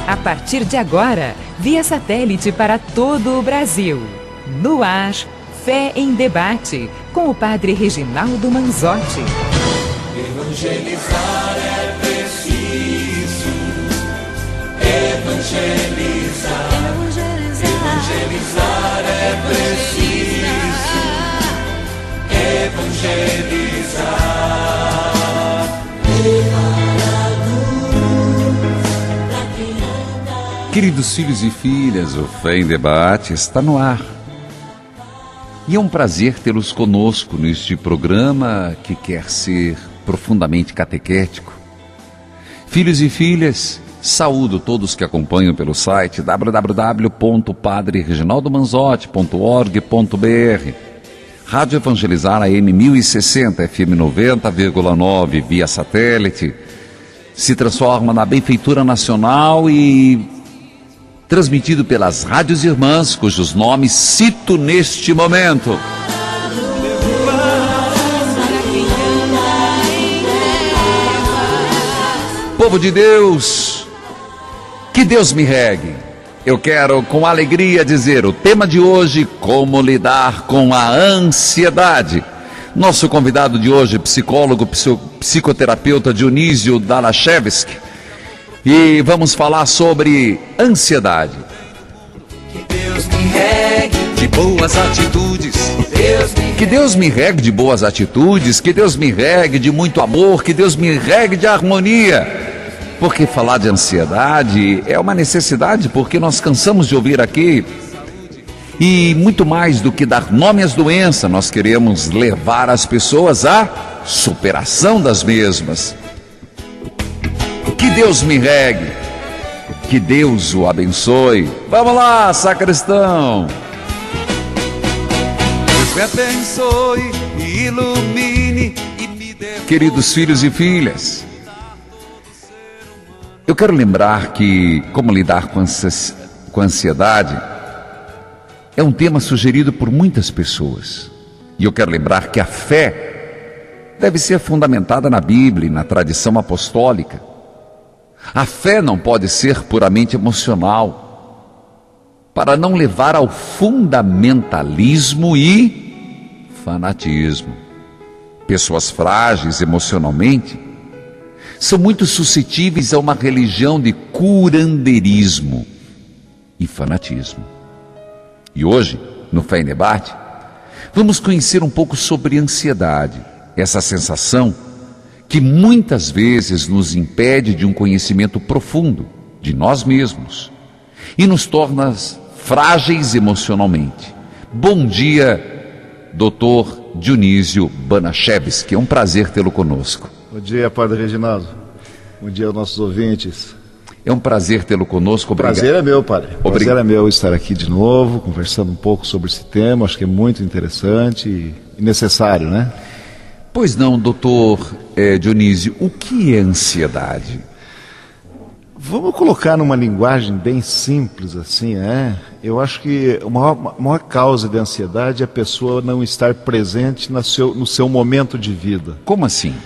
A partir de agora, via satélite para todo o Brasil. No ar, Fé em Debate, com o padre Reginaldo Manzotti. Evangelizar é preciso. Evangelizar. Evangelizar é preciso. Evangelizar. Queridos filhos e filhas, o Fé em Debate está no ar. E é um prazer tê-los conosco neste programa que quer ser profundamente catequético. Filhos e filhas, saúdo todos que acompanham pelo site www.padrereginaldomanzotti.org.br. Rádio Evangelizar AM 1060, FM 90,9 via satélite, se transforma na benfeitura nacional e transmitido pelas rádios irmãs, cujos nomes cito neste momento. Povo de Deus, que Deus me regue. Eu quero com alegria dizer o tema de hoje: como lidar com a ansiedade. Nosso convidado de hoje, psicólogo, psicoterapeuta Dionísio Dalachevski. E vamos falar sobre ansiedade. Que Deus me regue de boas atitudes. Que Deus me regue de boas atitudes. Que Deus me regue de muito amor. Que Deus me regue de harmonia. Porque falar de ansiedade é uma necessidade, porque nós cansamos de ouvir aqui. E muito mais do que dar nome às doenças, nós queremos levar as pessoas à superação das mesmas. Que Deus me regue, que Deus o abençoe. Vamos lá, sacristão. Deus me abençoe e ilumine e me dê. Queridos filhos e filhas, eu quero lembrar que como lidar com ansiedade é um tema sugerido por muitas pessoas. E eu quero lembrar que a fé deve ser fundamentada na Bíblia e na tradição apostólica. A fé não pode ser puramente emocional, para não levar ao fundamentalismo e fanatismo. Pessoas frágeis emocionalmente são muito suscetíveis a uma religião de curandeirismo e fanatismo. E hoje, no Fé em Debate, vamos conhecer um pouco sobre ansiedade, essa sensação que muitas vezes nos impede de um conhecimento profundo de nós mesmos e nos torna frágeis emocionalmente. Bom dia, Dr. Dionísio Dalachevski, é um prazer tê-lo conosco. Bom dia, Padre Reginaldo. Bom dia aos nossos ouvintes. É um prazer tê-lo conosco. Obrigado. Prazer é meu, Padre. Prazer é meu estar aqui de novo, conversando um pouco sobre esse tema. Acho que é muito interessante e necessário, né? Pois não, doutor Dionísio, o que é ansiedade? Vamos colocar numa linguagem bem simples assim, Eu acho que a maior causa de ansiedade é a pessoa não estar presente no seu momento de vida. Como assim?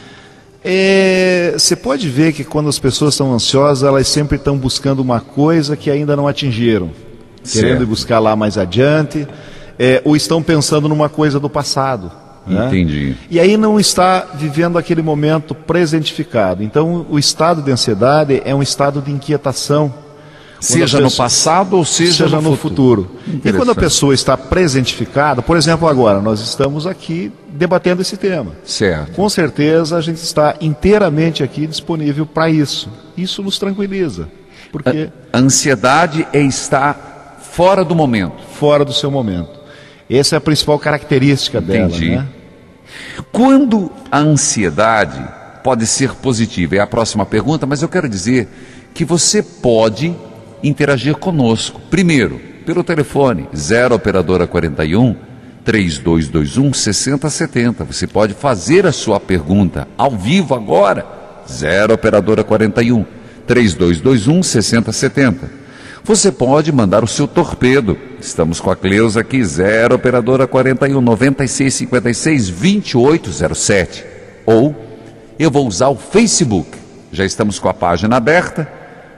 Você pode ver que quando as pessoas estão ansiosas, elas sempre estão buscando uma coisa que ainda não atingiram, querendo buscar lá mais adiante, ou estão pensando numa coisa do passado. Entendi. E aí não está vivendo aquele momento presentificado. Então o estado de ansiedade é um estado de inquietação. Seja no passado ou seja no futuro. E quando a pessoa está presentificada, por exemplo agora, nós estamos aqui debatendo esse tema. Certo. Com certeza a gente está inteiramente aqui disponível para isso. Isso nos tranquiliza. Porque a ansiedade é estar fora do momento. Fora do seu momento. Essa é a principal característica dela, né? Quando a ansiedade pode ser positiva? É a próxima pergunta, mas eu quero dizer que você pode interagir conosco. Primeiro, pelo telefone 0 operadora 41 3221 6070. Você pode fazer a sua pergunta ao vivo agora. 0 operadora 41 3221 6070. Você pode mandar o seu torpedo. Estamos com a Cleusa aqui, 0 operadora 41 9656 2807. Ou eu vou usar o Facebook. Já estamos com a página aberta.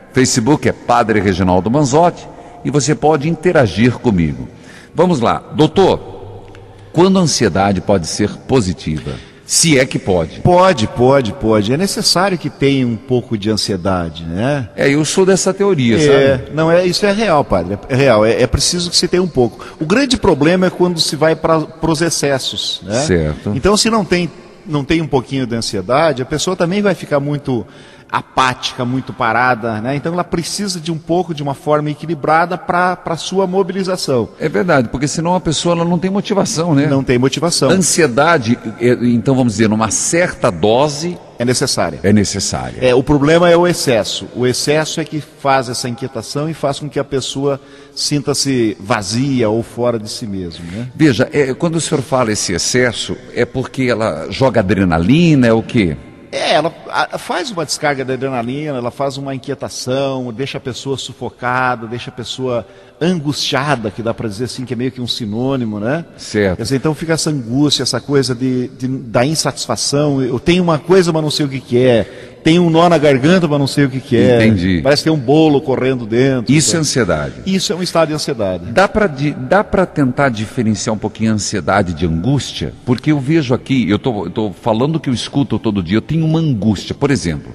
Facebook é Padre Reginaldo Manzotti e você pode interagir comigo. Vamos lá, doutor, quando a ansiedade pode ser positiva? Se é que pode. Pode. É necessário que tenha um pouco de ansiedade, né? Eu sou dessa teoria, sabe? Não, isso é real, padre. É real. É preciso que se tenha um pouco. O grande problema é quando se vai para os excessos, né? Certo. Então, se não tem um pouquinho de ansiedade, a pessoa também vai ficar muito apática, muito parada, né? Então ela precisa de um pouco, de uma forma equilibrada para a sua mobilização. É verdade, porque senão a pessoa ela não tem motivação, né? Não tem motivação. Ansiedade, então vamos dizer, numa certa dose... É necessária. É necessária. O problema é o excesso. O excesso é que faz essa inquietação e faz com que a pessoa sinta-se vazia ou fora de si mesmo, né? Veja, quando o senhor fala esse excesso, é porque ela joga adrenalina, é o quê? Ela faz uma descarga de adrenalina, ela faz uma inquietação, deixa a pessoa sufocada, deixa a pessoa angustiada, que dá para dizer assim, que é meio que um sinônimo, né? Certo. Quer dizer, então fica essa angústia, essa coisa da insatisfação. Eu tenho uma coisa, mas não sei o que é. Tenho um nó na garganta, mas não sei o que é. Entendi. Parece que tem um bolo correndo dentro. Isso é ansiedade. Isso é um estado de ansiedade. Dá para tentar diferenciar um pouquinho a ansiedade de angústia? Porque eu vejo aqui, eu tô falando que eu escuto todo dia, eu tenho uma angústia. Por exemplo,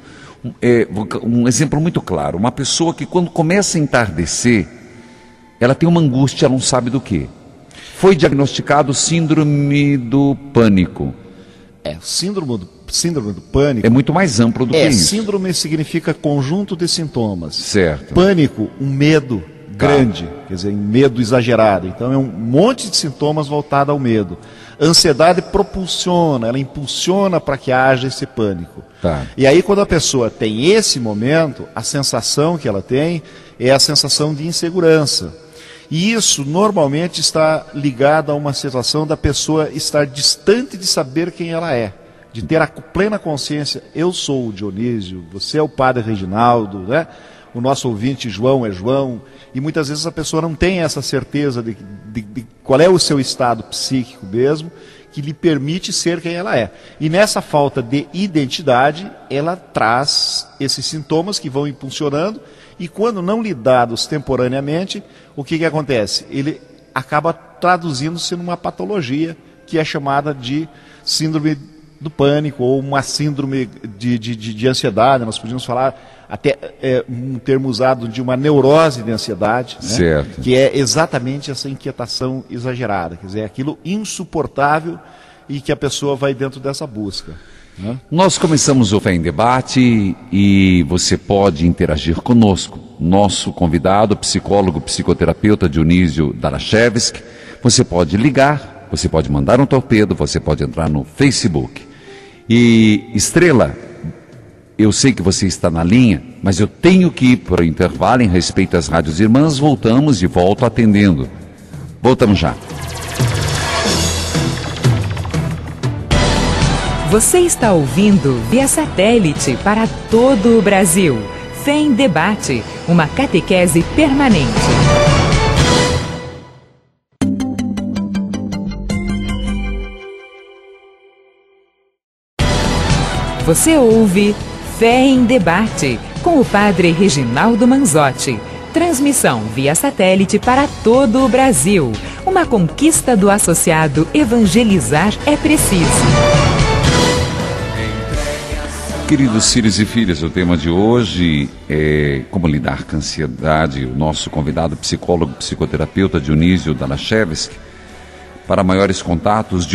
um exemplo muito claro, uma pessoa que quando começa a entardecer, ela tem uma angústia, ela não sabe do quê. Foi diagnosticado síndrome do pânico. Síndrome do pânico... É muito mais amplo do que isso. Síndrome significa conjunto de sintomas. Certo. Pânico, um medo grande, quer dizer, um medo exagerado. Então é um monte de sintomas voltado ao medo. Ansiedade ela impulsiona para que haja esse pânico. Tá. E aí quando a pessoa tem esse momento, a sensação que ela tem é a sensação de insegurança. E isso normalmente está ligado a uma situação da pessoa estar distante de saber quem ela é, de ter a plena consciência, eu sou o Dionísio, você é o Padre Reginaldo, né? O nosso ouvinte João é João, e muitas vezes a pessoa não tem essa certeza de qual é o seu estado psíquico mesmo, que lhe permite ser quem ela é. E nessa falta de identidade, ela traz esses sintomas que vão impulsionando, e quando não lidados temporaneamente, o que acontece? Ele acaba traduzindo-se numa patologia que é chamada de síndrome do pânico ou uma síndrome de ansiedade. Nós podíamos falar até um termo usado de uma neurose de ansiedade, né? Certo. Que é exatamente essa inquietação exagerada, quer dizer, aquilo insuportável e que a pessoa vai dentro dessa busca. Nós começamos o Fé em Debate e você pode interagir conosco. Nosso convidado, psicólogo, psicoterapeuta Dionísio Dalachevski. Você pode ligar, você pode mandar um torpedo, você pode entrar no Facebook. E Estrela, eu sei que você está na linha, mas eu tenho que ir para o intervalo em respeito às rádios irmãs. Voltamos e volto atendendo. Voltamos já. Você está ouvindo via satélite para todo o Brasil. Fé em Debate, uma catequese permanente. Você ouve Fé em Debate, com o Padre Reginaldo Manzotti. Transmissão via satélite para todo o Brasil. Uma conquista do associado Evangelizar é Preciso. Queridos filhos e filhas, o tema de hoje é como lidar com a ansiedade. O nosso convidado, psicólogo, psicoterapeuta Dionísio Dalachevski. Para maiores contatos,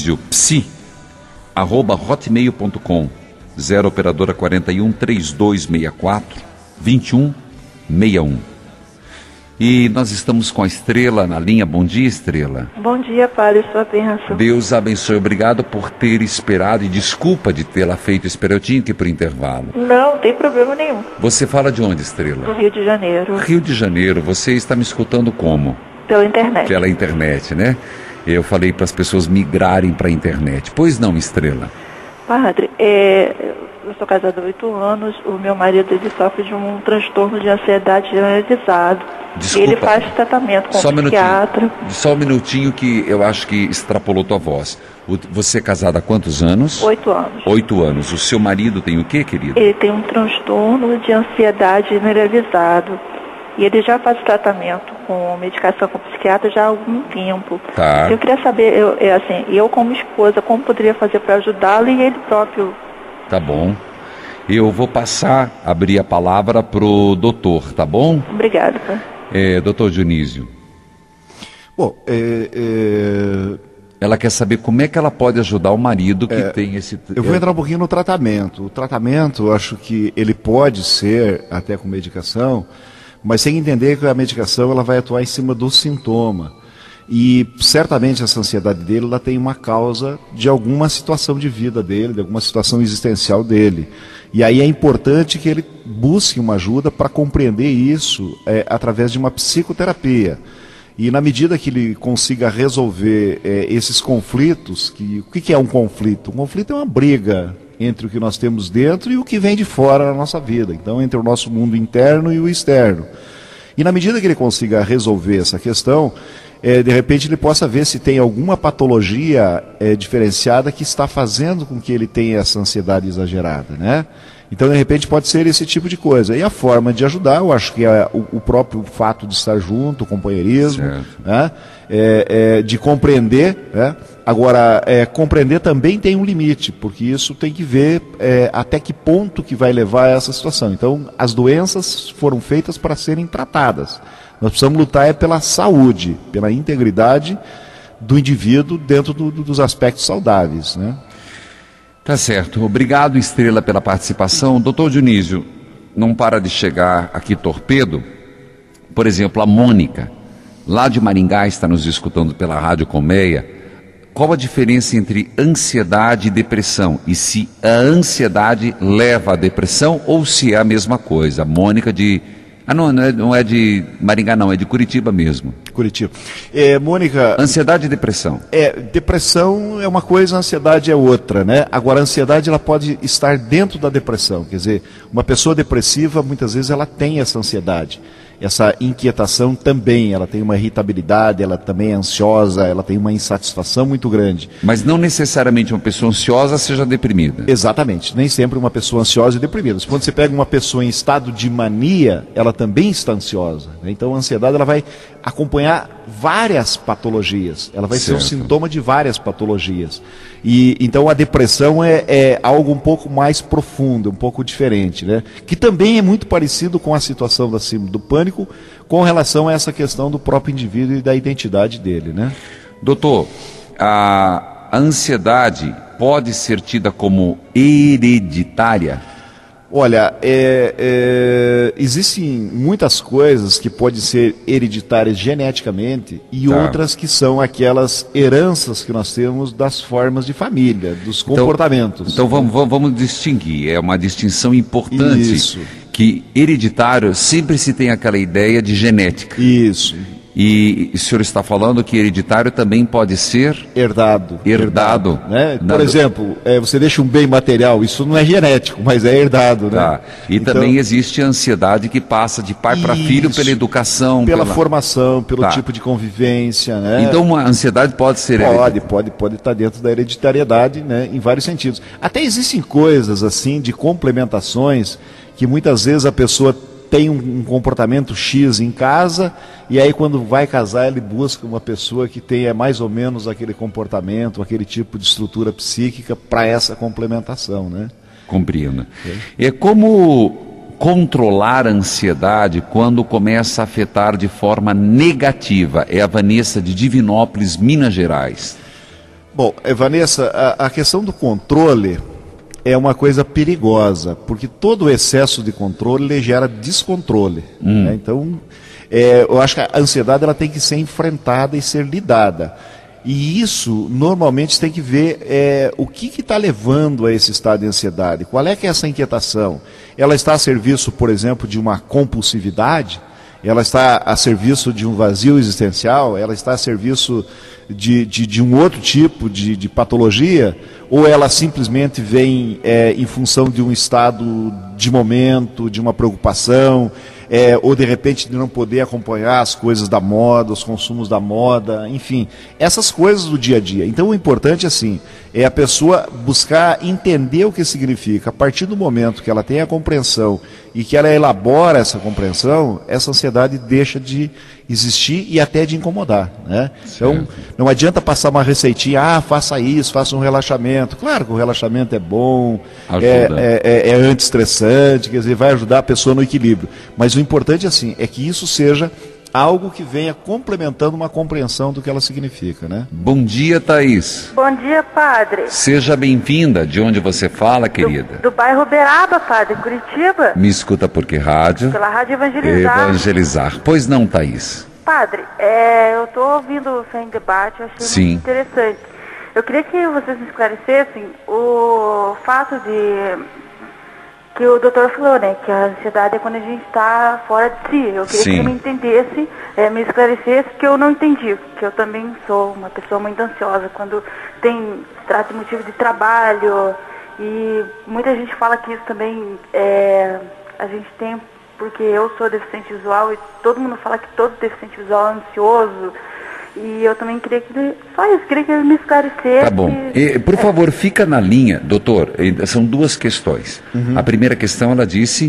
dioniziopsi@hotmail.com, 0 operadora 41 3264 2161. E nós estamos com a Estrela na linha. Bom dia, Estrela. Bom dia, Padre, sua bênção. Deus abençoe. Obrigado por ter esperado e desculpa de tê-la feito esperar. Eu tinha que ir para o intervalo. Não tem problema nenhum. Você fala de onde, Estrela? Do Rio de Janeiro. Rio de Janeiro. Você está me escutando como? Pela internet. Pela internet, né? Eu falei para as pessoas migrarem para a internet. Pois não, Estrela? Padre, eu sou casada há 8 anos, o meu marido ele sofre de um transtorno de ansiedade generalizado. Desculpa. E ele faz tratamento com um psiquiatra. Só um minutinho que eu acho que extrapolou tua voz. Você é casada há quantos anos? 8 anos. 8 anos. O seu marido tem o quê, querido? Ele tem um transtorno de ansiedade generalizado. E ele já faz tratamento com medicação com psiquiatra já há algum tempo. Tá. Eu queria saber, eu como esposa, como poderia fazer para ajudá-lo e ele próprio. Tá bom. Eu vou abrir a palavra pro doutor, tá bom? Obrigada, pai. Doutor Dionísio. Bom, ela quer saber como é que ela pode ajudar o marido que tem esse... Eu vou entrar um pouquinho no tratamento. O tratamento, eu acho que ele pode ser, até com medicação, mas tem que entender que a medicação ela vai atuar em cima do sintoma. E certamente essa ansiedade dele ela tem uma causa de alguma situação de vida dele, de alguma situação existencial dele. E aí é importante que ele busque uma ajuda para compreender isso através de uma psicoterapia. E na medida que ele consiga resolver esses conflitos, o que é um conflito? Um conflito é uma briga entre o que nós temos dentro e o que vem de fora na nossa vida. Então, entre o nosso mundo interno e o externo. E na medida que ele consiga resolver essa questão, de repente ele possa ver se tem alguma patologia diferenciada que está fazendo com que ele tenha essa ansiedade exagerada, né? Então, de repente, pode ser esse tipo de coisa. E a forma de ajudar, eu acho que é o próprio fato de estar junto, o companheirismo, né? De compreender, né? Agora, compreender também tem um limite, porque isso tem que ver até que ponto que vai levar a essa situação. Então, as doenças foram feitas para serem tratadas. Nós precisamos lutar pela saúde, pela integridade do indivíduo dentro dos aspectos saudáveis, né? Tá certo. Obrigado, Estrela, pela participação. Doutor Dionísio, não para de chegar aqui torpedo. Por exemplo, a Mônica, lá de Maringá, está nos escutando pela Rádio Colmeia. Qual a diferença entre ansiedade e depressão? E se a ansiedade leva à depressão ou se é a mesma coisa? A Mônica de... não é de Maringá não, é de Curitiba mesmo. Curitiba. Mônica... Ansiedade e depressão. Depressão é uma coisa, ansiedade é outra, né? Agora, a ansiedade ela pode estar dentro da depressão. Quer dizer, uma pessoa depressiva, muitas vezes, ela tem essa ansiedade. Essa inquietação também, ela tem uma irritabilidade, ela também é ansiosa, ela tem uma insatisfação muito grande. Mas não necessariamente uma pessoa ansiosa seja deprimida. Exatamente, nem sempre uma pessoa ansiosa e deprimida. Quando você pega uma pessoa em estado de mania, ela também está ansiosa, né? Então a ansiedade ela vai acompanhar várias patologias, ela vai ser um sintoma de várias patologias. E então a depressão é algo um pouco mais profundo, um pouco diferente, né? Que também é muito parecido com a situação da síndrome do pânico, com relação a essa questão do próprio indivíduo e da identidade dele, né? Doutor, a ansiedade pode ser tida como hereditária? Olha, existem muitas coisas que podem ser hereditárias geneticamente e outras que são aquelas heranças que nós temos das formas de família, dos comportamentos. Então vamos distinguir, é uma distinção importante. Isso. Que hereditário sempre se tem aquela ideia de genética. Isso. E o senhor está falando que hereditário também pode ser herdado, né? Por exemplo, você deixa um bem material, isso não é genético, mas é herdado, né? Tá. E então, também existe a ansiedade que passa de pai para filho pela educação, pela formação, pelo tipo de convivência, né? Então a ansiedade pode ser pode estar dentro da hereditariedade, né? Em vários sentidos. Até existem coisas assim de complementações que muitas vezes a pessoa tem um comportamento X em casa e aí quando vai casar ele busca uma pessoa que tenha mais ou menos aquele comportamento, aquele tipo de estrutura psíquica para essa complementação, né? Compreendo. É como controlar a ansiedade quando começa a afetar de forma negativa. É a Vanessa de Divinópolis, Minas Gerais. Bom, Vanessa, a questão do controle é uma coisa perigosa, porque todo excesso de controle gera descontrole. Né? Então, eu acho que a ansiedade ela tem que ser enfrentada e ser lidada. E isso, normalmente, tem que ver o que está levando a esse estado de ansiedade. Qual é que é essa inquietação? Ela está a serviço, por exemplo, de uma compulsividade? ela está a serviço de um vazio existencial, ela está a serviço de um outro tipo de patologia, ou ela simplesmente vem em função de um estado de momento, de uma preocupação, ou de repente de não poder acompanhar as coisas da moda, os consumos da moda, enfim, essas coisas do dia a dia. Então o importante assim, é a pessoa buscar entender o que significa. A partir do momento que ela tem a compreensão e que ela elabora essa compreensão, essa ansiedade deixa de existir e até de incomodar, né? Então não adianta passar uma receitinha, faça isso, faça um relaxamento. Claro que o relaxamento é bom, é antiestressante, quer dizer, vai ajudar a pessoa no equilíbrio. Mas o importante assim, é que isso seja algo que venha complementando uma compreensão do que ela significa, né? Bom dia, Thaís. Bom dia, padre. Seja bem-vinda. De onde você fala, querida? Do bairro Uberaba, padre, Curitiba. Me escuta por que rádio? Pela Rádio Evangelizar. Evangelizar. Pois não, Thaís? Padre, eu estou ouvindo o Fé em Debate, eu achei muito interessante. Eu queria que vocês me esclarecessem o fato que o doutor falou, né, que a ansiedade é quando a gente está fora de si. Eu queria que ele me entendesse, me esclarecesse, que eu não entendi, que eu também sou uma pessoa muito ansiosa quando se trata de motivo de trabalho, e muita gente fala que isso também a gente tem, porque eu sou deficiente visual e todo mundo fala que todo deficiente visual é ansioso. E eu também queria que ele me esclarecesse. Tá bom. Por favor, fica na linha, doutor. São duas questões. A primeira questão, ela disse,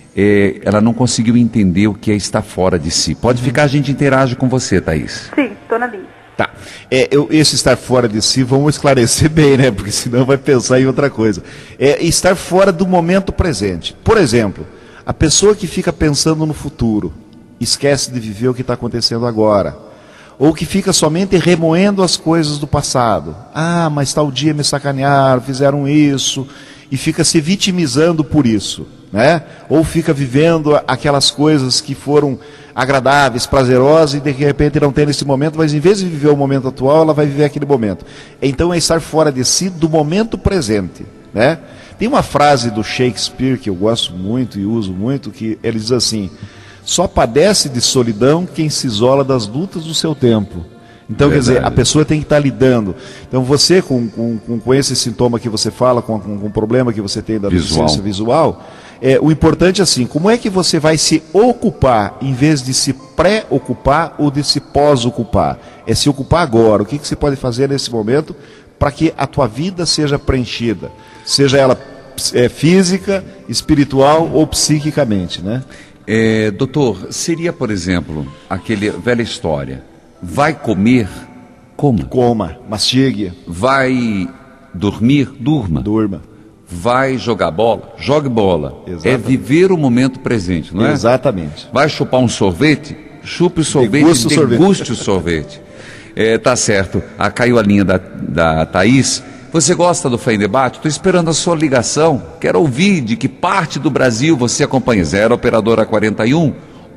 ela não conseguiu entender o que é estar fora de si. Pode ficar, a gente interage com você, Thaís. Sim, estou na linha. Tá. Esse estar fora de si, vamos esclarecer bem, né? Porque senão vai pensar em outra coisa. Estar fora do momento presente. Por exemplo, a pessoa que fica pensando no futuro, esquece de viver o que está acontecendo agora. Ou que fica somente remoendo as coisas do passado. Mas tal dia me sacanearam, fizeram isso, e fica se vitimizando por isso, né? Ou fica vivendo aquelas coisas que foram agradáveis, prazerosas, e de repente não tem nesse momento, mas em vez de viver o momento atual, ela vai viver aquele momento. Então é estar fora de si do momento presente, né? Tem uma frase do Shakespeare que eu gosto muito e uso muito, que ele diz assim: só padece de solidão quem se isola das lutas do seu tempo. Então, quer dizer, a pessoa tem que estar lidando. Então, você, com esse sintoma que você fala, com o problema que você tem da deficiência visual, o importante é assim, como é que você vai se ocupar, em vez de se pré-ocupar ou de se pós-ocupar? É se ocupar agora. O que você pode fazer nesse momento para que a tua vida seja preenchida? Seja ela física, espiritual ou psiquicamente, né? Doutor, seria, por exemplo, aquela velha história: vai comer, coma. Coma, mastigue. Vai dormir, durma. Durma. Vai jogar bola, jogue bola. Exatamente. É viver o momento presente, não é? Exatamente. Vai chupar um sorvete, chupe o sorvete, deguste o sorvete. Tá certo. Caiu a linha da Thaís. Você gosta do Fé em Debate? Estou esperando a sua ligação. Quero ouvir de que parte do Brasil você acompanha. 0 operadora 41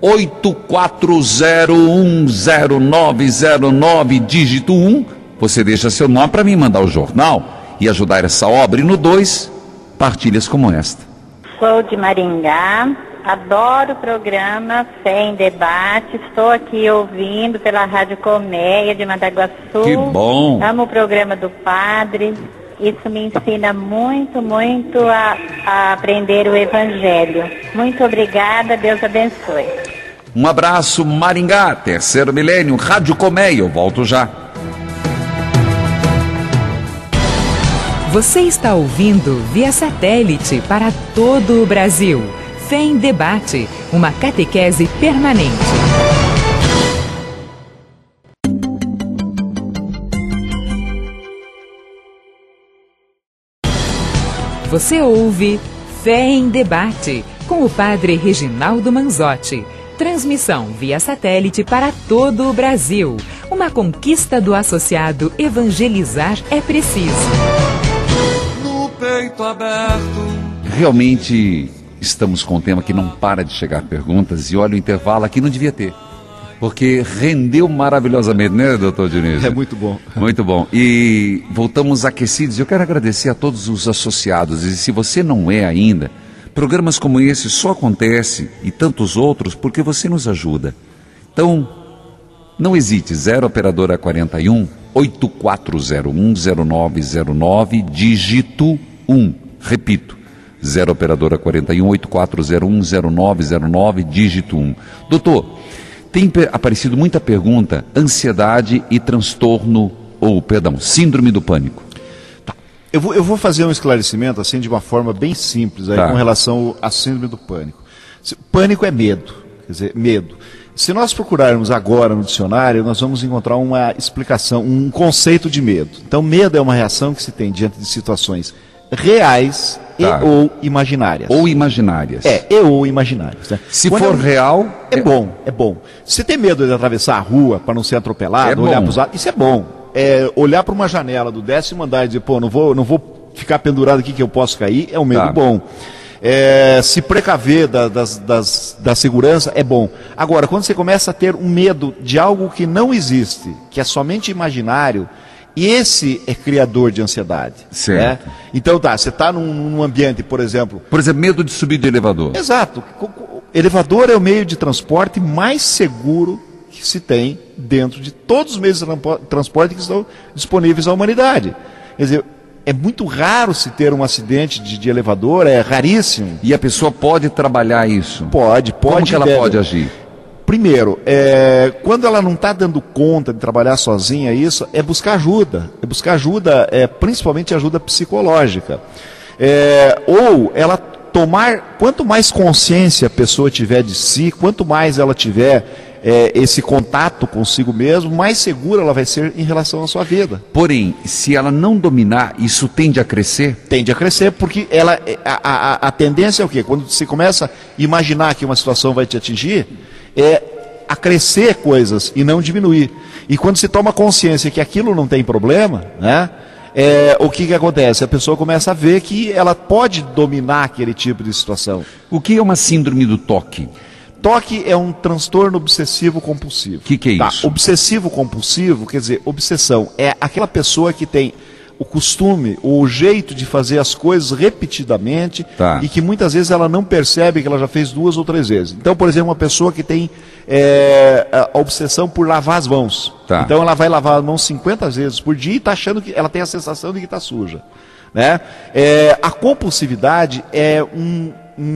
84010909 dígito 1. Você deixa seu nome para mim mandar o jornal e ajudar essa obra. E no 2, partilhas como esta. Sou de Maringá. Adoro o programa Fé em Debate. Estou aqui ouvindo pela Rádio Colmeia de Mandaguaçu. Que bom! Amo o programa do Padre. Isso me ensina muito, muito a aprender o Evangelho. Muito obrigada, Deus abençoe. Um abraço, Maringá, terceiro milênio, Rádio Colmeia. Eu volto já. Você está ouvindo via satélite para todo o Brasil. Fé em Debate, uma catequese permanente. Você ouve Fé em Debate, com o padre Reginaldo Manzotti. Transmissão via satélite para todo o Brasil. Uma conquista do associado Evangelizar é Preciso. No peito aberto. Realmente estamos com um tema que não para de chegar perguntas, e olha, o intervalo aqui não devia ter, porque rendeu maravilhosamente, né, doutor Dionísio? É muito bom. Muito bom. E voltamos aquecidos. Eu quero agradecer a todos os associados, e se você não é ainda, Programas como esse só acontecem, e tantos outros, porque você nos ajuda. Então, não hesite, 0 operadora 41 84010909, dígito 1. Repito, 0 operadora 41 84010909, dígito 1. Doutor, tem aparecido muita pergunta, ansiedade e transtorno, síndrome do pânico. Eu vou fazer um esclarecimento assim de uma forma bem simples aí, com relação à síndrome do pânico. Pânico é medo, quer dizer, medo. Se nós procurarmos agora no dicionário, nós vamos encontrar uma explicação, um conceito de medo. Então, medo é uma reação que se tem diante de situações reais ou imaginárias. Ou imaginárias. Ou imaginárias. Né? Se for real... É bom. Se tem medo de atravessar a rua para não ser atropelado, olhar para os lados, isso é bom. Olhar para uma janela do 10º andar e dizer, não vou ficar pendurado aqui que eu posso cair, é um medo bom. Se precaver da segurança é bom. Agora, quando você começa a ter um medo de algo que não existe, que é somente imaginário, esse é criador de ansiedade. Certo. Né? Então você está num ambiente, por exemplo... Por exemplo, medo de subir de elevador. Exato. Elevador é o meio de transporte mais seguro que se tem dentro de todos os meios de transporte que estão disponíveis à humanidade. Quer dizer, é muito raro se ter um acidente de elevador, é raríssimo. E a pessoa pode trabalhar isso? Pode. Como que ela pode agir? Primeiro, quando ela não está dando conta de trabalhar sozinha isso, é buscar ajuda. Principalmente ajuda psicológica. Ou ela quanto mais consciência a pessoa tiver de si, quanto mais ela tiver esse contato consigo mesmo, mais segura ela vai ser em relação à sua vida. Porém, se ela não dominar, isso tende a crescer? Tende a crescer, porque a tendência é o quê? Quando você começa a imaginar que uma situação vai te atingir, a crescer coisas e não diminuir. E quando se toma consciência que aquilo não tem problema, né? O que acontece? A pessoa começa a ver que ela pode dominar aquele tipo de situação. O que é uma síndrome do toque? Toque é um transtorno obsessivo compulsivo. O que é isso? Obsessivo compulsivo, quer dizer, obsessão é aquela pessoa que tem o costume, o jeito de fazer as coisas repetidamente e que muitas vezes ela não percebe que ela já fez 2 ou 3 vezes. Então, por exemplo, uma pessoa que tem a obsessão por lavar as mãos. Então ela vai lavar as mãos 50 vezes por dia e está achando que ela tem a sensação de que está suja. Né? A compulsividade é um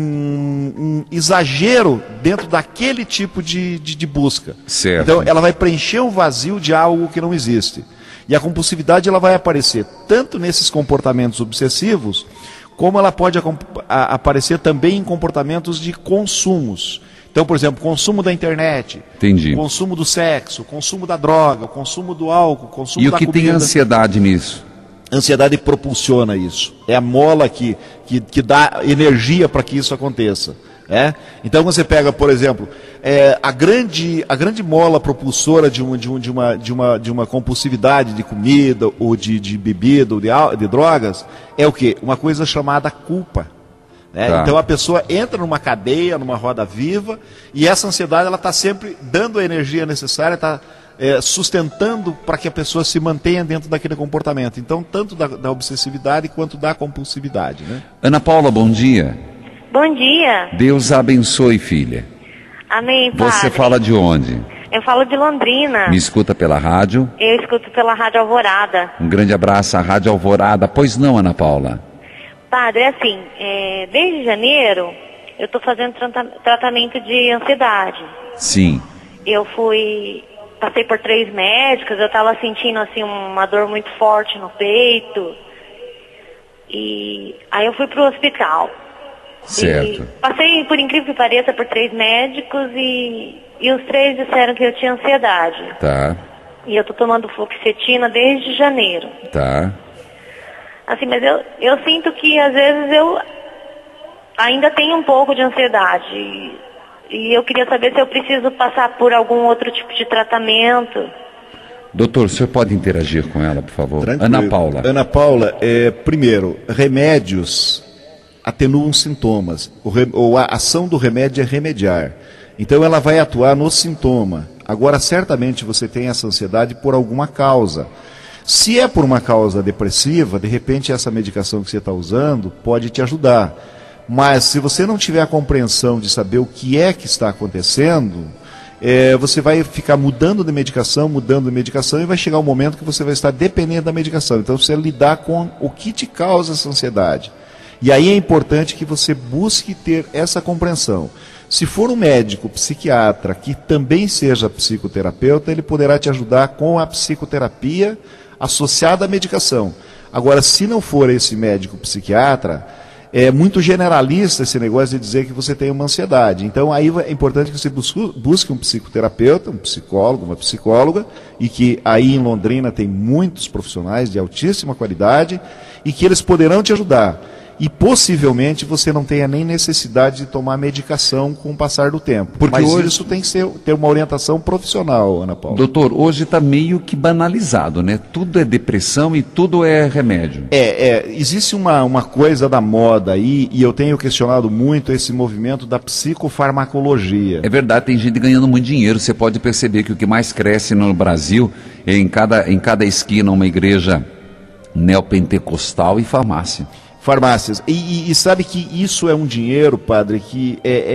exagero dentro daquele tipo de busca. Certo. Então ela vai preencher um vazio de algo que não existe. E a compulsividade ela vai aparecer tanto nesses comportamentos obsessivos, como ela pode aparecer também em comportamentos de consumos. Então, por exemplo, consumo da internet, consumo do sexo, consumo da droga, consumo do álcool, consumo da comida. E o que tem ansiedade nisso? A ansiedade propulsiona isso. É a mola que dá energia para que isso aconteça. Então você pega, por exemplo, a grande mola propulsora de uma compulsividade de comida, ou de bebida, ou de drogas, é o quê? Uma coisa chamada culpa. Então a pessoa entra numa cadeia, numa roda viva, e essa ansiedade ela está sempre dando a energia necessária, está sustentando para que a pessoa se mantenha dentro daquele comportamento. Então, tanto da obsessividade quanto da compulsividade. Né? Ana Paula, bom dia. Bom dia. Deus a abençoe, filha. Amém, padre. Você fala de onde? Eu falo de Londrina. Me escuta pela rádio? Eu escuto pela Rádio Alvorada. Um grande abraço à Rádio Alvorada. Pois não, Ana Paula? Padre, assim, desde janeiro eu estou fazendo tratamento de ansiedade. Sim. Passei por 3 médicos, eu estava sentindo assim uma dor muito forte no peito. E aí eu fui pro hospital. Certo. E passei, por incrível que pareça, por 3 médicos e os 3 disseram que eu tinha ansiedade. Tá. E eu tô tomando fluoxetina desde janeiro. Tá. Assim, mas eu sinto que às vezes eu ainda tenho um pouco de ansiedade. E eu queria saber se eu preciso passar por algum outro tipo de tratamento. Doutor, o senhor pode interagir com ela, por favor? Tranquilo. Ana Paula. Ana Paula, primeiro, remédios atenuam sintomas. A ação do remédio é remediar. Então ela vai atuar no sintoma. Agora, certamente você tem essa ansiedade por alguma causa. Se é por uma causa depressiva, de repente essa medicação que você está usando pode te ajudar. Mas se você não tiver a compreensão de saber o que é que está acontecendo, você vai ficar mudando de medicação e vai chegar um momento que você vai estar dependendo da medicação. Então você lidar com o que te causa essa ansiedade. E aí é importante que você busque ter essa compreensão. Se for um médico psiquiatra que também seja psicoterapeuta, ele poderá te ajudar com a psicoterapia associada à medicação. Agora, se não for esse médico psiquiatra, é muito generalista esse negócio de dizer que você tem uma ansiedade. Então aí é importante que você busque um psicoterapeuta, um psicólogo, uma psicóloga, e que aí em Londrina tem muitos profissionais de altíssima qualidade e que eles poderão te ajudar. E possivelmente você não tenha nem necessidade de tomar medicação com o passar do tempo. Porque mas hoje isso tem que ter uma orientação profissional, Ana Paula. Doutor, hoje está meio que banalizado, né? Tudo é depressão e tudo é remédio. Existe uma coisa da moda aí, e eu tenho questionado muito esse movimento da psicofarmacologia. É verdade, tem gente ganhando muito dinheiro. Você pode perceber que o que mais cresce no Brasil é em cada esquina uma igreja neopentecostal e farmácia. Farmácias. E sabe que isso é um dinheiro, padre, que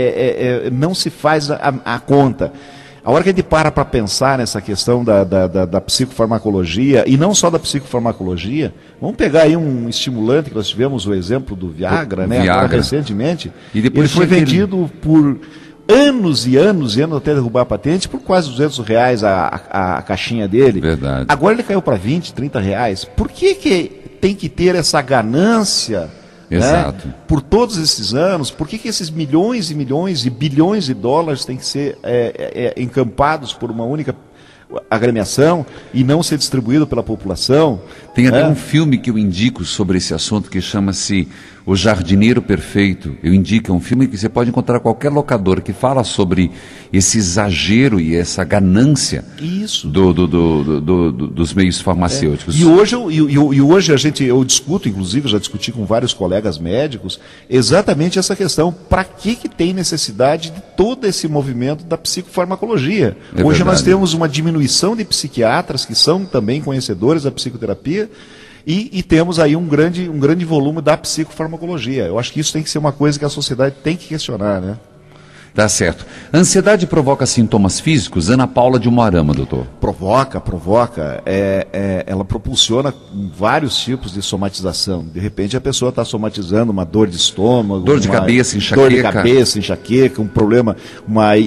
não se faz a conta. A hora que a gente para pensar nessa questão da psicofarmacologia, e não só da psicofarmacologia, vamos pegar aí um estimulante que nós tivemos o exemplo do Viagra, né? Agora, recentemente, e depois ele foi vendido por anos e anos até derrubar a patente, por quase R$200 a caixinha dele. Verdade. Agora ele caiu para R$20, R$30. Por que tem que ter essa ganância, exato, né, por todos esses anos? Por que esses milhões e milhões e bilhões de dólares têm que ser encampados por uma única agremiação e não ser distribuído pela população? Tem até um filme que eu indico sobre esse assunto que chama-se O Jardineiro Perfeito. Eu indico, é um filme que você pode encontrar em qualquer locador, que fala sobre esse exagero e essa ganância dos meios farmacêuticos. E hoje eu discuto, inclusive, já discuti com vários colegas médicos, exatamente essa questão. Para que tem necessidade de todo esse movimento da psicofarmacologia? Hoje nós temos uma diminuição de psiquiatras que são também conhecedores da psicoterapia, e temos aí um grande volume da psicofarmacologia. Eu acho que isso tem que ser uma coisa que a sociedade tem que questionar, né? Tá certo. Ansiedade provoca sintomas físicos? Ana Paula de Umuarama, doutor. Provoca. Ela propulsiona vários tipos de somatização. De repente a pessoa está somatizando uma dor de estômago, dor de cabeça, enxaqueca, um problema, uma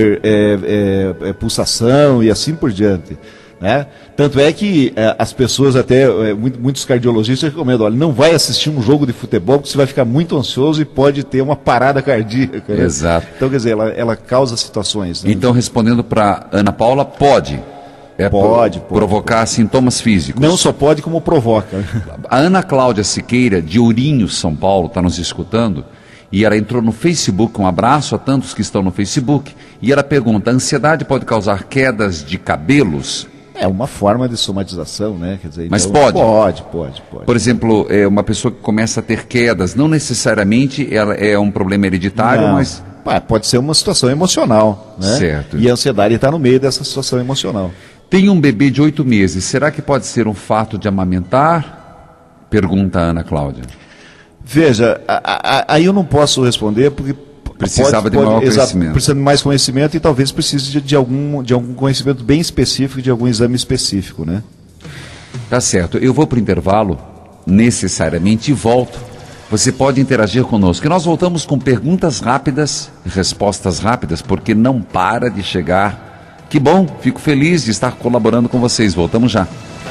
hiperpulsação e assim por diante. Né? Tanto é que as pessoas muitos cardiologistas recomendam, olha, não vai assistir um jogo de futebol porque você vai ficar muito ansioso e pode ter uma parada cardíaca. Né? Exato. Então, quer dizer, ela causa situações. Né? Então, respondendo para Ana Paula, pode provocar sintomas físicos. Não só pode, como provoca. A Ana Cláudia Siqueira, de Ourinho, São Paulo, está nos escutando, e ela entrou no Facebook. Um abraço a tantos que estão no Facebook, e ela pergunta: a ansiedade pode causar quedas de cabelos? É uma forma de somatização, né? Quer dizer, mas então, pode? Pode. Por exemplo, uma pessoa que começa a ter quedas, não necessariamente ela é um problema hereditário, mas... Pode ser uma situação emocional, né? Certo. E a ansiedade está no meio dessa situação emocional. Tem um bebê de 8 meses, será que pode ser um fato de amamentar? Pergunta a Ana Cláudia. Veja, aí eu não posso responder porque... Precisava de maior conhecimento. Precisa de mais conhecimento e talvez precise de algum conhecimento bem específico, de algum exame específico, né? Tá certo. Eu vou para o intervalo, necessariamente, e volto. Você pode interagir conosco. E nós voltamos com perguntas rápidas, respostas rápidas, porque não para de chegar. Que bom, fico feliz de estar colaborando com vocês. Voltamos já.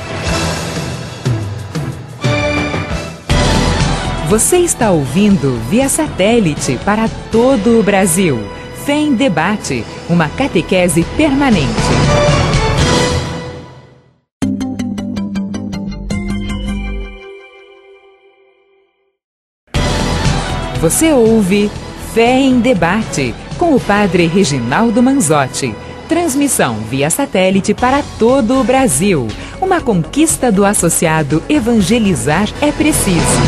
Você está ouvindo via satélite para todo o Brasil. Fé em Debate, uma catequese permanente. Você ouve Fé em Debate, com o padre Reginaldo Manzotti. Transmissão via satélite para todo o Brasil. Uma conquista do associado Evangelizar é Preciso.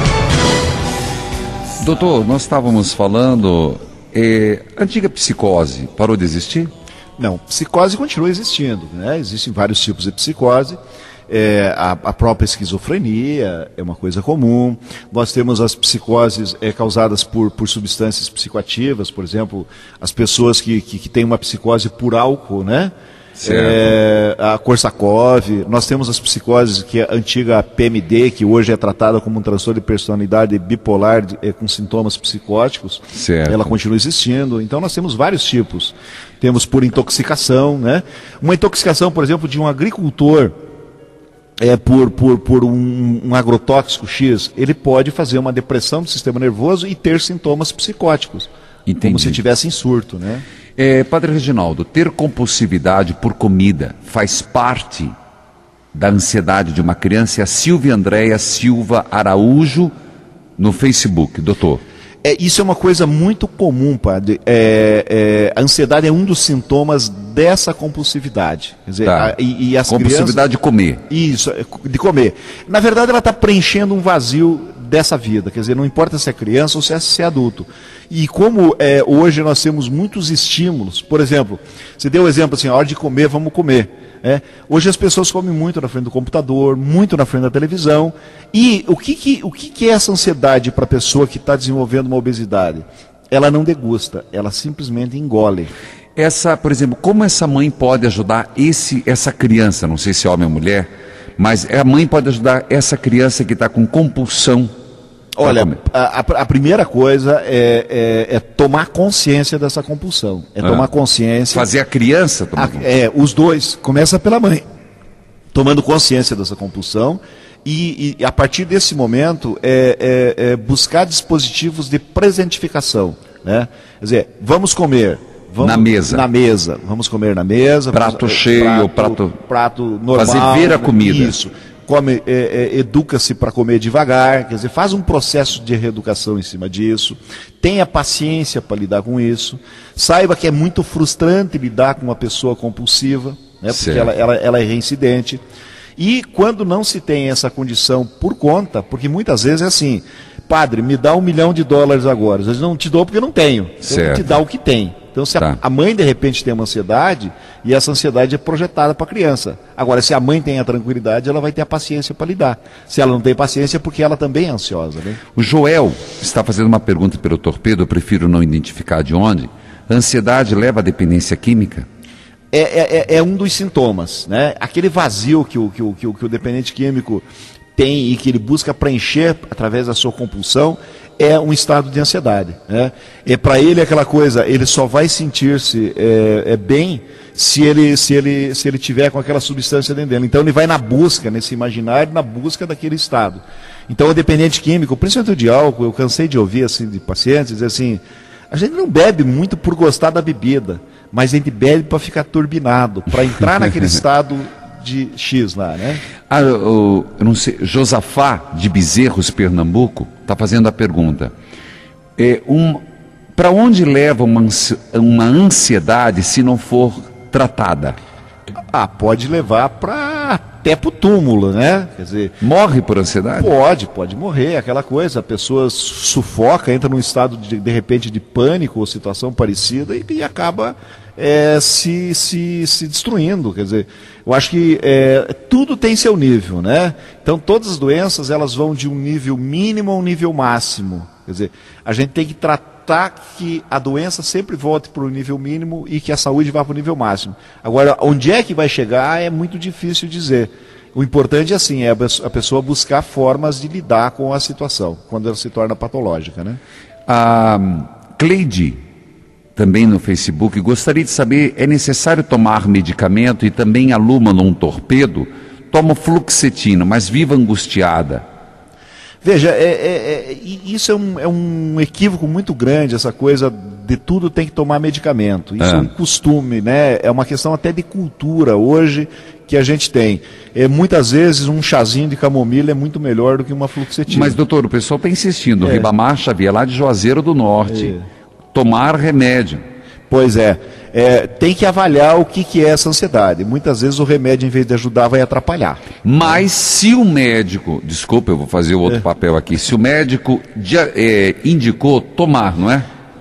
Doutor, nós estávamos falando, a antiga psicose parou de existir? Não, psicose continua existindo, né? Existem vários tipos de psicose. A própria esquizofrenia é uma coisa comum. Nós temos as psicoses causadas por substâncias psicoativas, por exemplo, as pessoas que têm uma psicose por álcool, né? A Korsakoff. Nós temos as psicoses, que é a antiga PMD, que hoje é tratada como um transtorno de personalidade bipolar com sintomas psicóticos. Certo. Ela continua existindo. Então nós temos vários tipos. Temos por intoxicação, né? Uma intoxicação, por exemplo, de um agricultor por um agrotóxico X, ele pode fazer uma depressão do sistema nervoso e ter sintomas psicóticos. Entendi. Como se tivesse em surto, né? Padre Reginaldo, ter compulsividade por comida faz parte da ansiedade de uma criança? É a Silvia Andréia Silva Araújo no Facebook, doutor. Isso é uma coisa muito comum, padre. A ansiedade é um dos sintomas dessa compulsividade. Quer dizer, e as compulsividade crianças, de comer. Isso, de comer. Na verdade, ela está preenchendo um vazio dessa vida. Quer dizer, não importa se é criança ou se é adulto. E como hoje nós temos muitos estímulos, por exemplo, você deu o exemplo assim, a hora de comer, vamos comer. Hoje as pessoas comem muito na frente do computador, muito na frente da televisão. E o que é essa ansiedade para a pessoa que está desenvolvendo uma obesidade? Ela não degusta, ela simplesmente engole. Por exemplo, como essa mãe pode ajudar essa criança, não sei se é homem ou mulher, mas a mãe pode ajudar essa criança que está com compulsão? Olha, a primeira coisa é tomar consciência dessa compulsão. Tomar consciência. Fazer a criança tomar consciência. Os dois. Começa pela mãe. Tomando consciência dessa compulsão. E a partir desse momento, buscar dispositivos de presentificação. Né? Quer dizer, vamos comer. Na mesa. Vamos comer na mesa. Prato cheio, prato normal. Fazer ver a comida. Isso. Educa-se para comer devagar, quer dizer, faz um processo de reeducação em cima disso, tenha paciência para lidar com isso, saiba que é muito frustrante lidar com uma pessoa compulsiva, né, porque ela é reincidente, e quando não se tem essa condição por conta, porque muitas vezes é assim, padre, me dá $1 milhão agora, às vezes não te dou porque eu não tenho, eu te dá o que tem. Então, se a mãe, de repente, tem uma ansiedade, e essa ansiedade é projetada para a criança. Agora, se a mãe tem a tranquilidade, ela vai ter a paciência para lidar. Se ela não tem paciência, é porque ela também é ansiosa. Né? O Joel está fazendo uma pergunta pelo torpedo, eu prefiro não identificar de onde. A ansiedade leva à dependência química? É um dos sintomas. Né? Aquele vazio que o dependente químico tem e que ele busca preencher através da sua compulsão, é um estado de ansiedade. Né? Para ele aquela coisa, ele só vai sentir-se bem se ele tiver com aquela substância dentro dele. Então ele vai na busca, nesse imaginário, na busca daquele estado. Então o dependente químico, principalmente de álcool, eu cansei de ouvir assim, de pacientes dizer assim, a gente não bebe muito por gostar da bebida, mas a gente bebe para ficar turbinado, para entrar naquele estado de X lá, né? Eu não sei, Josafá de Bezerros, Pernambuco, está fazendo a pergunta. Para onde leva uma ansiedade se não for tratada? Pode levar até para o túmulo, né? Quer dizer, morre por ansiedade? Pode morrer, aquela coisa, a pessoa sufoca, entra num estado de repente de pânico ou situação parecida e acaba se destruindo. Quer dizer, eu acho que tudo tem seu nível, né? Então todas as doenças elas vão de um nível mínimo a um nível máximo. Quer dizer, a gente tem que tratar que a doença sempre volte para o nível mínimo e que a saúde vá para o nível máximo. Agora, onde é que vai chegar é muito difícil dizer. O importante assim, é a pessoa buscar formas de lidar com a situação, quando ela se torna patológica, né? A Cleide, também no Facebook, gostaria de saber, é necessário tomar medicamento e também a Luma num torpedo? Tomo fluoxetina, mas vivo angustiada. Veja, isso é um equívoco muito grande, essa coisa de tudo tem que tomar medicamento. Isso é um costume, né? É uma questão até de cultura hoje que a gente tem. Muitas vezes um chazinho de camomila é muito melhor do que uma fluoxetina. Mas doutor, o pessoal está insistindo, Ribamar Xavier lá de Juazeiro do Norte, tomar remédio. Pois tem que avaliar o que é essa ansiedade. Muitas vezes o remédio, em vez de ajudar, vai atrapalhar. Mas se o médico, desculpa, eu vou fazer o outro papel aqui, se o médico indicou tomar, não é?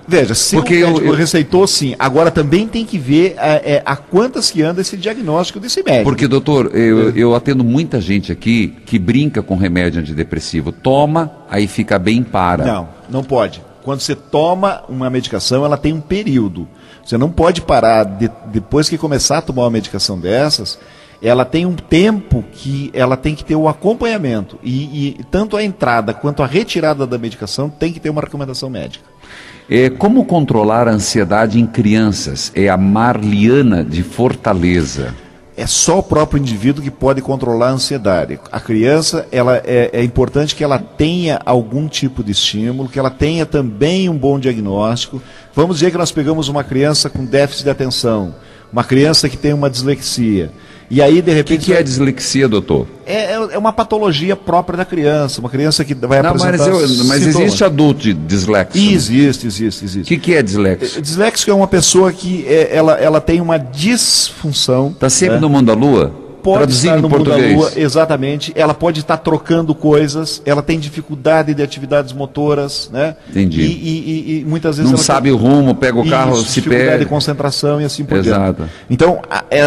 Veja, se porque o médico receitou, sim. Agora também tem que ver a quantas que anda esse diagnóstico desse médico. Porque, doutor, eu atendo muita gente aqui que brinca com remédio antidepressivo. Toma, aí fica bem, para. Não pode. Quando você toma uma medicação, ela tem um período. Você não pode parar, depois que começar a tomar uma medicação dessas, ela tem um tempo que ela tem que ter o acompanhamento. E tanto a entrada quanto a retirada da medicação tem que ter uma recomendação médica. Como controlar a ansiedade em crianças? É a Marliana de Fortaleza. É só o próprio indivíduo que pode controlar a ansiedade. A criança, é importante que ela tenha algum tipo de estímulo, que ela tenha também um bom diagnóstico. Vamos dizer que nós pegamos uma criança com déficit de atenção, uma criança que tem uma dislexia. E aí, de repente... O que é dislexia, doutor? É uma patologia própria da criança, uma criança que vai apresentar... Mas existe adulto disléxico? Existe. O que é disléxico? Disléxico é uma pessoa que ela tem uma disfunção... Está sempre no mundo da lua? Pode estar no mundo da lua, exatamente. Ela pode estar trocando coisas, ela tem dificuldade de atividades motoras, né? Entendi. E muitas vezes não sabe o rumo, pega o carro, se perde. Dificuldade de concentração e assim por diante. Exato. Então,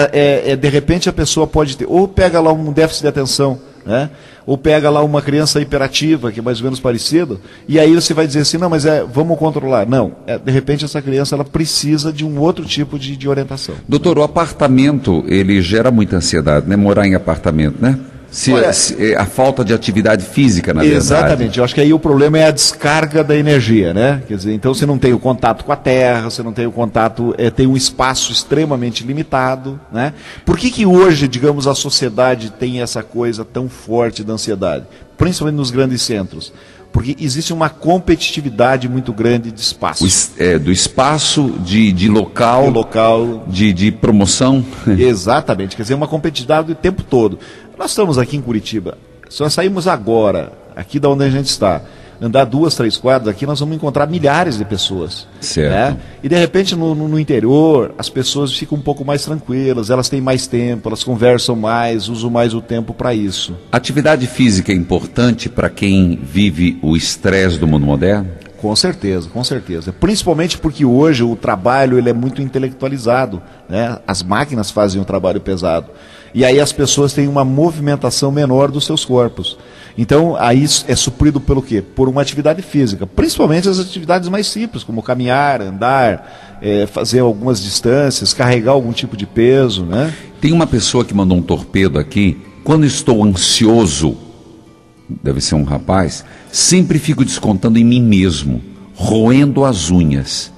de repente a pessoa pode ter, ou pega lá um déficit de atenção, né? Ou pega lá uma criança hiperativa, que é mais ou menos parecido, e aí você vai dizer assim, não, mas vamos controlar. Não, de repente essa criança ela precisa de um outro tipo de orientação. Doutor, o apartamento, ele gera muita ansiedade, né? Morar em apartamento, né? A falta de atividade física, na verdade. Exatamente, eu acho que aí o problema é a descarga da energia, né? Quer dizer, então você não tem o contato com a terra, você não tem o contato, tem um espaço extremamente limitado, né? Por que hoje, digamos, a sociedade tem essa coisa tão forte da ansiedade? Principalmente nos grandes centros. Porque existe uma competitividade muito grande de espaço. Do espaço, de local, de promoção. Exatamente, quer dizer, uma competitividade o tempo todo. Nós estamos aqui em Curitiba, se nós saímos agora, aqui da onde a gente está, andar 2, 3 quadras aqui, nós vamos encontrar milhares de pessoas. Certo. Né? E de repente no interior, as pessoas ficam um pouco mais tranquilas, elas têm mais tempo, elas conversam mais, usam mais o tempo para isso. Atividade física é importante para quem vive o estresse do mundo moderno? Com certeza. Principalmente porque hoje o trabalho ele é muito intelectualizado, né? As máquinas fazem um trabalho pesado. E aí as pessoas têm uma movimentação menor dos seus corpos. Então, aí é suprido pelo quê? Por uma atividade física. Principalmente as atividades mais simples, como caminhar, andar, fazer algumas distâncias, carregar algum tipo de peso, né? Tem uma pessoa que mandou um torpedo aqui. Quando estou ansioso, deve ser um rapaz, sempre fico descontando em mim mesmo, roendo as unhas.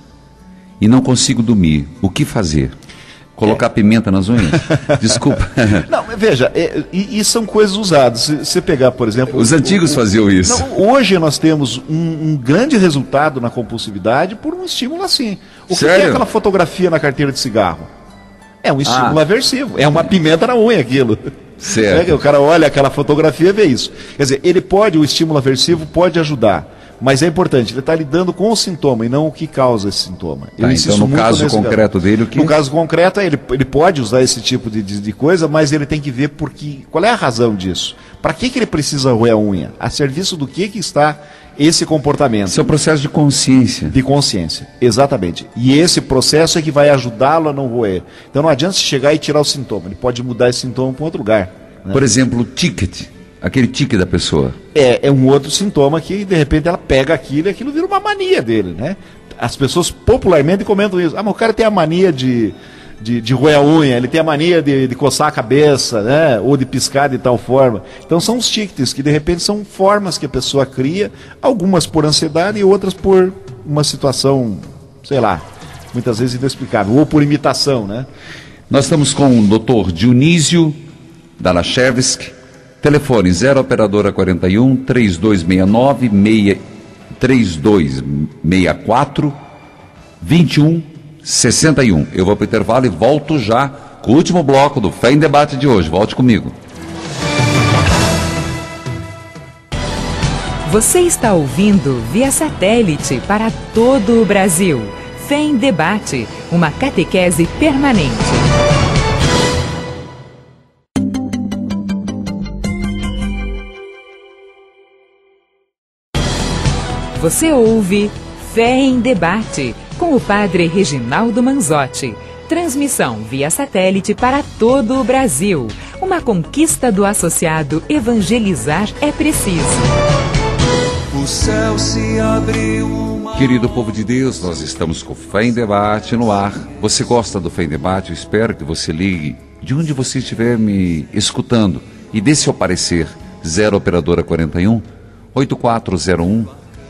E não consigo dormir. O que fazer? Colocar pimenta nas unhas? Desculpa. Não, veja, e são coisas usadas. Se você pegar, por exemplo... Os antigos faziam isso. Não, hoje nós temos um grande resultado na compulsividade por um estímulo assim. O que é aquela fotografia na carteira de cigarro? É um estímulo aversivo. É uma pimenta na unha aquilo. Certo. O cara olha aquela fotografia e vê isso. Quer dizer, o estímulo aversivo pode ajudar. Mas é importante, ele está lidando com o sintoma e não o que causa esse sintoma. Então, no caso concreto dele, o que... No caso concreto, ele pode usar esse tipo de coisa, mas ele tem que ver qual é a razão disso. Para que ele precisa roer a unha? A serviço do que está esse comportamento? Esse é o processo de consciência. De consciência, exatamente. E esse processo é que vai ajudá-lo a não roer. Então não adianta se chegar e tirar o sintoma. Ele pode mudar esse sintoma para outro lugar. Né? Por exemplo, o ticket. Aquele tique da pessoa. É um outro sintoma que, de repente, ela pega aquilo e aquilo vira uma mania dele, né? As pessoas popularmente comentam isso. Mas o cara tem a mania de roer a unha, ele tem a mania de coçar a cabeça, né? Ou de piscar de tal forma. Então são os tiques que, de repente, são formas que a pessoa cria, algumas por ansiedade e outras por uma situação, sei lá, muitas vezes inexplicável, ou por imitação, né? Nós estamos com o Dr. Dionísio Dalachevski. Telefone 0 operadora 41 3269 3264 2161. Eu vou para o intervalo e volto já com o último bloco do Fé em Debate de hoje. Volte comigo. Você está ouvindo via satélite para todo o Brasil. Fé em Debate, uma catequese permanente. Você ouve Fé em Debate, com o Padre Reginaldo Manzotti. Transmissão via satélite para todo o Brasil. Uma conquista do associado Evangelizar é Preciso. O céu se abriu. Querido povo de Deus, nós estamos com Fé em Debate no ar. Você gosta do Fé em Debate? Eu espero que você ligue de onde você estiver me escutando e dê seu parecer. 0 operadora 41 8401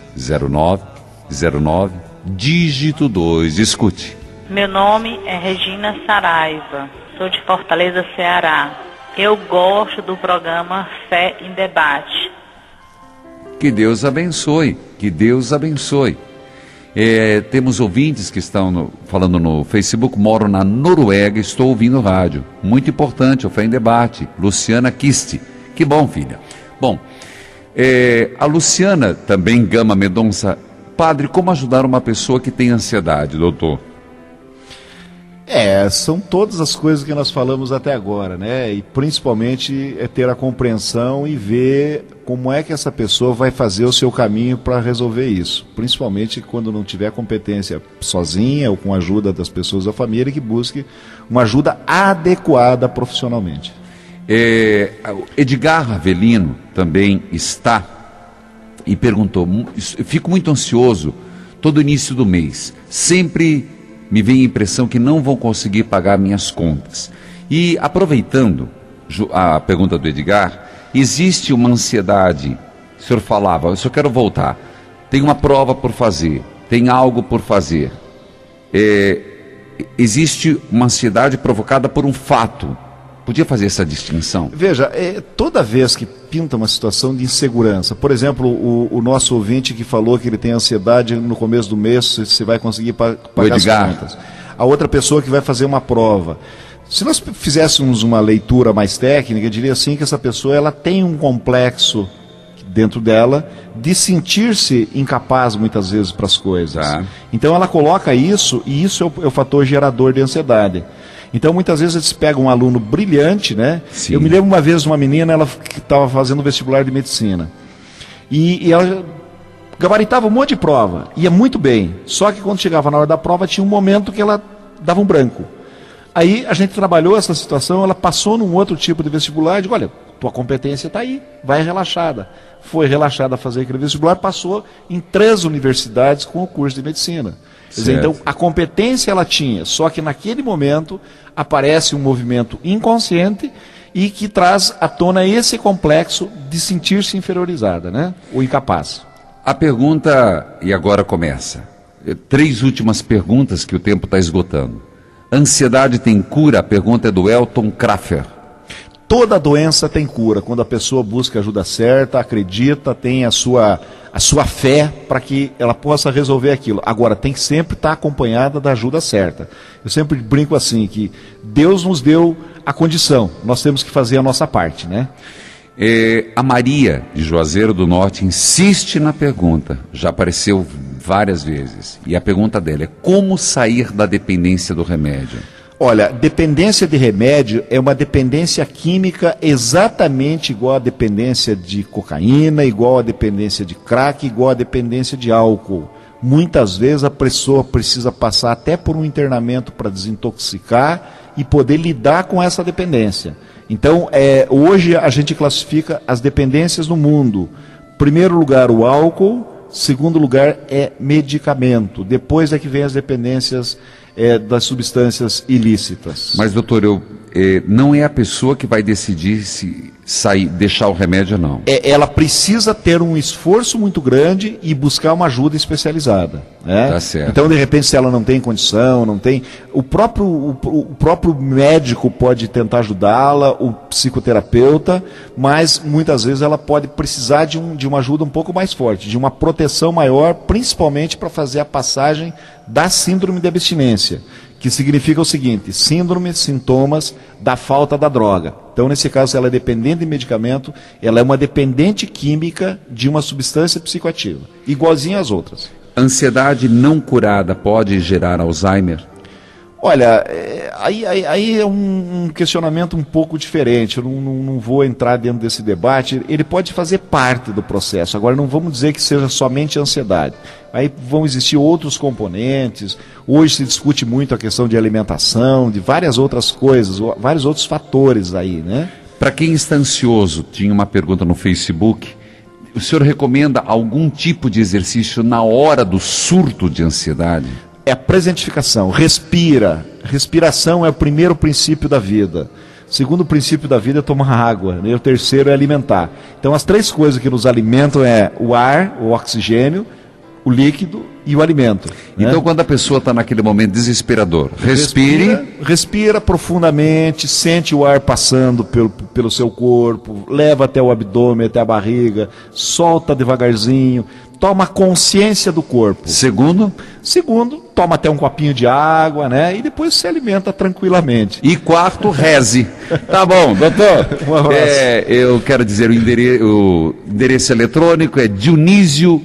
0909 dígito 2. Escute. Meu nome é Regina Saraiva, sou de Fortaleza, Ceará. Eu gosto do programa Fé em Debate. Que Deus abençoe, que Deus abençoe. Temos ouvintes que estão falando no Facebook. Moro na Noruega, estou ouvindo o rádio. Muito importante, o Fé em Debate. Luciana Kiste. Que bom, filha. Bom, a Luciana, também Gama Mendonça. Padre, como ajudar uma pessoa que tem ansiedade, doutor? São todas as coisas que nós falamos até agora, né? E principalmente ter a compreensão e ver como é que essa pessoa vai fazer o seu caminho para resolver isso. Principalmente quando não tiver competência sozinha ou com a ajuda das pessoas da família, que busque uma ajuda adequada profissionalmente. Edgar Avelino também está e perguntou: fico muito ansioso todo início do mês, sempre me vem a impressão que não vão conseguir pagar minhas contas. E aproveitando a pergunta do Edgar, existe uma ansiedade, o senhor falava, eu só quero voltar, tem uma prova por fazer, tem algo por fazer, existe uma ansiedade provocada por um fato. Podia fazer essa distinção? Veja, toda vez que pinta uma situação de insegurança, por exemplo, o nosso ouvinte que falou que ele tem ansiedade no começo do mês, se vai conseguir pagar as contas. A outra pessoa que vai fazer uma prova. Se nós fizéssemos uma leitura mais técnica, eu diria assim que essa pessoa ela tem um complexo dentro dela de sentir-se incapaz muitas vezes para as coisas. Tá. Então ela coloca isso, e isso é o fator gerador de ansiedade. Então, muitas vezes, eles pegam um aluno brilhante, né? Sim. Eu me lembro uma vez de uma menina, ela que estava fazendo vestibular de medicina. E ela gabaritava um monte de prova, ia muito bem. Só que quando chegava na hora da prova, tinha um momento que ela dava um branco. Aí, a gente trabalhou essa situação, ela passou num outro tipo de vestibular e disse: olha, tua competência está aí, vai relaxada. Foi relaxada a fazer aquele vestibular, passou em 3 universidades com o curso de medicina. Quer dizer, então, a competência ela tinha, só que naquele momento aparece um movimento inconsciente e que traz à tona esse complexo de sentir-se inferiorizada, né? Ou incapaz. A pergunta, e agora começa, 3 últimas perguntas que o tempo está esgotando. Ansiedade tem cura? A pergunta é do Elton Kraffer. Toda doença tem cura, quando a pessoa busca a ajuda certa, acredita, tem a sua fé para que ela possa resolver aquilo. Agora, tem que sempre estar acompanhada da ajuda certa. Eu sempre brinco assim, que Deus nos deu a condição, nós temos que fazer a nossa parte, né? A Maria, de Juazeiro do Norte, insiste na pergunta, já apareceu várias vezes, e a pergunta dela é: como sair da dependência do remédio? Olha, dependência de remédio é uma dependência química exatamente igual à dependência de cocaína, igual à dependência de crack, igual à dependência de álcool. Muitas vezes a pessoa precisa passar até por um internamento para desintoxicar e poder lidar com essa dependência. Então, hoje a gente classifica as dependências no mundo. Primeiro lugar, o álcool. Segundo lugar, é medicamento. Depois é que vem as dependências das substâncias ilícitas. Mas, doutor, não é a pessoa que vai decidir se deixar o remédio ou não. Ela precisa ter um esforço muito grande e buscar uma ajuda especializada. Né? Tá certo. Então, de repente, se ela não tem condição, não tem... O próprio médico pode tentar ajudá-la, o psicoterapeuta, mas muitas vezes ela pode precisar de uma ajuda um pouco mais forte, de uma proteção maior, principalmente para fazer a passagem da síndrome de abstinência, que significa o seguinte: síndrome, sintomas da falta da droga. Então, nesse caso, ela é dependente de medicamento, ela é uma dependente química de uma substância psicoativa, igualzinha às outras. Ansiedade não curada pode gerar Alzheimer? Olha, Aí é um questionamento um pouco diferente. Eu não vou entrar dentro desse debate. Ele pode fazer parte do processo. Agora, não vamos dizer que seja somente ansiedade. Aí vão existir outros componentes. Hoje se discute muito a questão de alimentação, de várias outras coisas, vários outros fatores aí, né? Para quem está ansioso, tinha uma pergunta no Facebook. O senhor recomenda algum tipo de exercício na hora do surto de ansiedade? É a presentificação. Respira. Respiração é o primeiro princípio da vida. O segundo princípio da vida é tomar água. E o terceiro é alimentar. Então as 3 coisas que nos alimentam é o ar, o oxigênio, o líquido e o alimento. Então, né? Quando a pessoa está naquele momento desesperador, respira profundamente, sente o ar passando pelo seu corpo, leva até o abdômen, até a barriga, solta devagarzinho, toma consciência do corpo. Segundo, toma até um copinho de água, né? E depois se alimenta tranquilamente. E quarto, reze. Tá bom, doutor. Um abraço. Eu quero dizer, o endereço eletrônico é Dionísio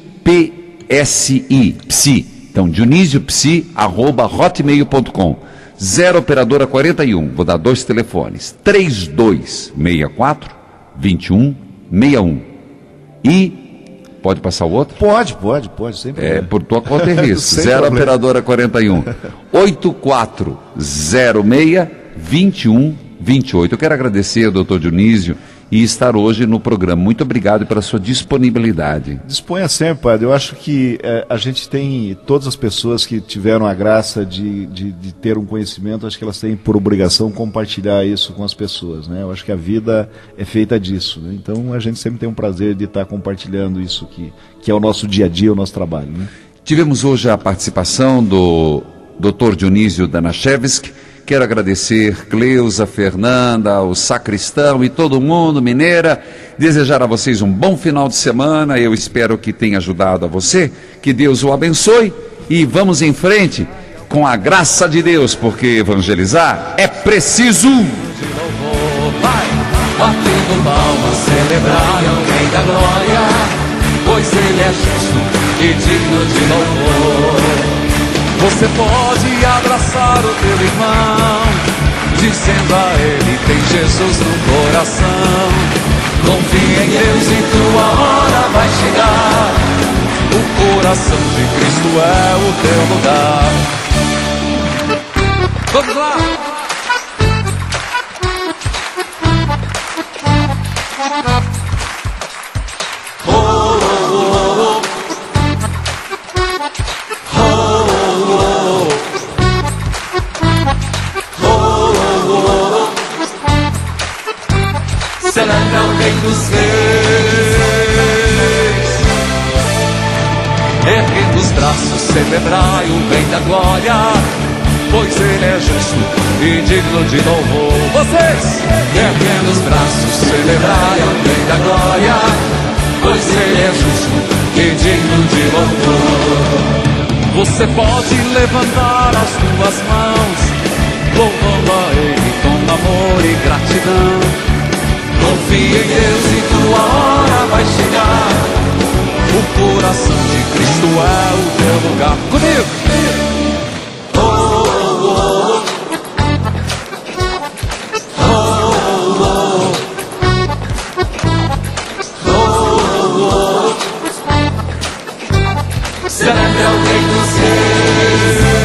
Psi. Então, dioniziopsi@hotmail.com. 0 operadora 41. Vou dar 2 telefones. 3264-2161. E pode passar o outro? Pode, sem problema. Por tua conta e risco. 0 operadora 41. 8406-2128. Eu quero agradecer ao doutor Dionísio e estar hoje no programa. Muito obrigado pela sua disponibilidade. Disponha sempre, padre. Eu acho que a gente tem, todas as pessoas que tiveram a graça de ter um conhecimento, acho que elas têm por obrigação compartilhar isso com as pessoas, né? Eu acho que a vida é feita disso, né? Então a gente sempre tem um prazer de estar compartilhando isso que é o nosso dia a dia, o nosso trabalho, né? Tivemos hoje a participação do Dr. Dionísio Danashevski. Quero agradecer Cleusa, Fernanda, o sacristão e todo mundo, Mineira. Desejar a vocês um bom final de semana. Eu espero que tenha ajudado a você. Que Deus o abençoe. E vamos em frente com a graça de Deus, porque evangelizar é preciso. Batendo palmas, celebrar o Rei da Glória, pois Ele é justo e digno de louvor. Você pode abraçar o teu irmão, dizendo a ele, tem Jesus no coração. Confia em Deus e tua hora vai chegar. O coração de Cristo é o teu lugar. Vamos lá! Celebra o Rei dos Reis, erguendo os braços, celebrai o Rei da Glória, pois Ele é justo e digno de louvor. Vocês, erguendo os braços, celebrai o Rei da Glória, pois Ele é justo e digno de louvor. Você pode levantar as tuas mãos, louvando a Ele com amor e gratidão. Confia em Deus e tua hora vai chegar. O coração de Cristo é o teu lugar. Comigo! Oh, oh, oh. Oh, oh. Oh, oh. Celebra o Rei dos Reis.